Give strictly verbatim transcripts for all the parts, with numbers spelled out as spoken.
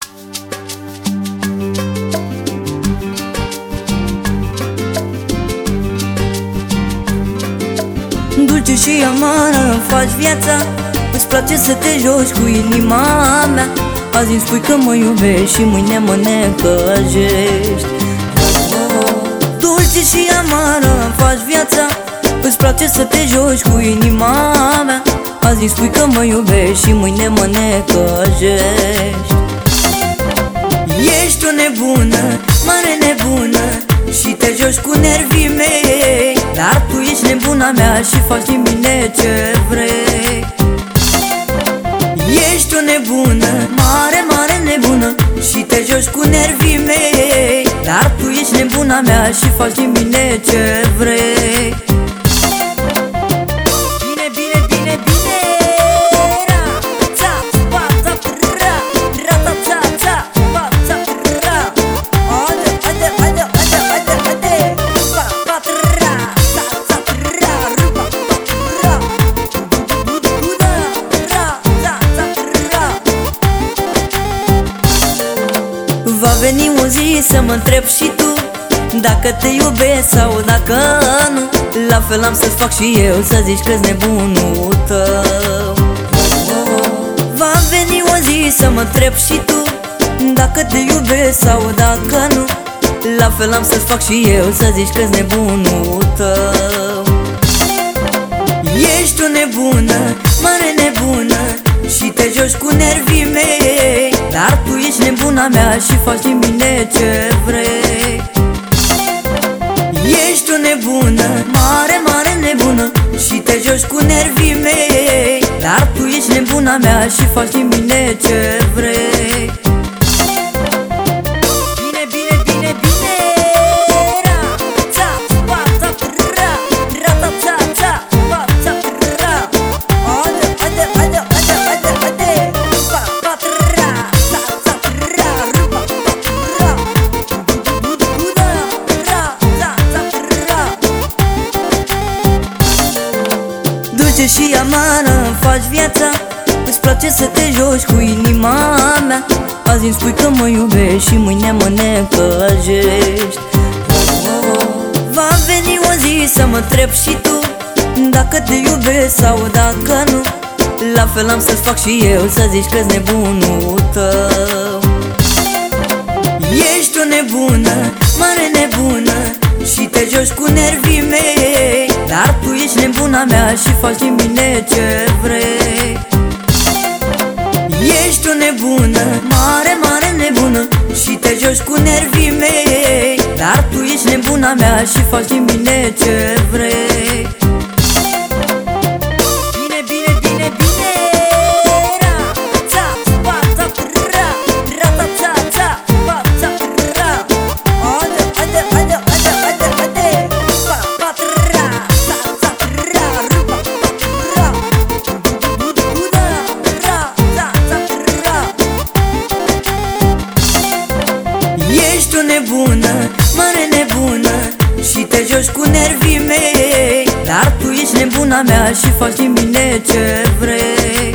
Dulce și amară faci viața, îți place să te joci cu inima mea. Azi îmi spui că mă iubești și mâine mă necăjești. Dulce și amară faci viața, îți place să te joci cu inima mea. Azi îmi spui că mă iubești și mâine mă necăjești. Ești o nebună, mare nebună, și te joci cu nervii mei. Dar tu ești nebuna mea și faci din mine ce vrei. Ești o nebună, mare, mare nebună, și te joci cu nervii mei. Dar tu ești nebuna mea și faci din mine ce vrei. Bine, bine, bine, bine. Va veni o zi să mă întreb și tu dacă te iubesc sau dacă nu. La fel am să-ți fac și eu, să zici că-s nebunul tău. Va veni o zi să mă întreb și tu dacă te iubesc sau dacă nu. La fel am să-ți fac și eu, să zici că-s nebunul tău. Ești o nebună, mare nebună, și te joci cu nervii mei. Dar tu ești nebuna mea și faci din mine ce vrei. Ești o nebună, mare, mare nebună, și te joci cu nervii mei. Dar tu ești nebuna mea și faci din mine ce vrei. Bine, bine, bine, bine. Dulce și amară faci viața, îți place să te joci cu inima mea. Azi îmi spui că mă iubești și mâine mă necăjești. Va veni o zi să mă întreb și tu dacă te iubesc sau dacă nu. La fel am să-ți fac și eu, să zici că-s nebunul tău. Ești o nebună, mare nebună, și te joci cu nervii mei. Dar tu ești nebuna mea și faci din mine ce vrei. Ești o nebună, mare, mare nebună, și te joci cu nervii mei. Dar tu ești nebuna mea și faci din mine ce vrei. Bine, bine, bine, bine. Ești o nebună, mare nebună, și te joci cu nervii mei. Dar tu ești nebuna mea și faci din mine ce vrei.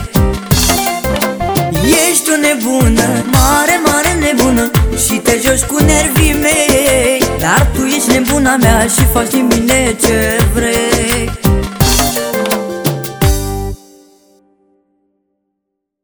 Ești o nebună, mare, mare nebună, și te joci cu nervii mei. Dar tu ești nebuna mea și faci din mine ce vrei.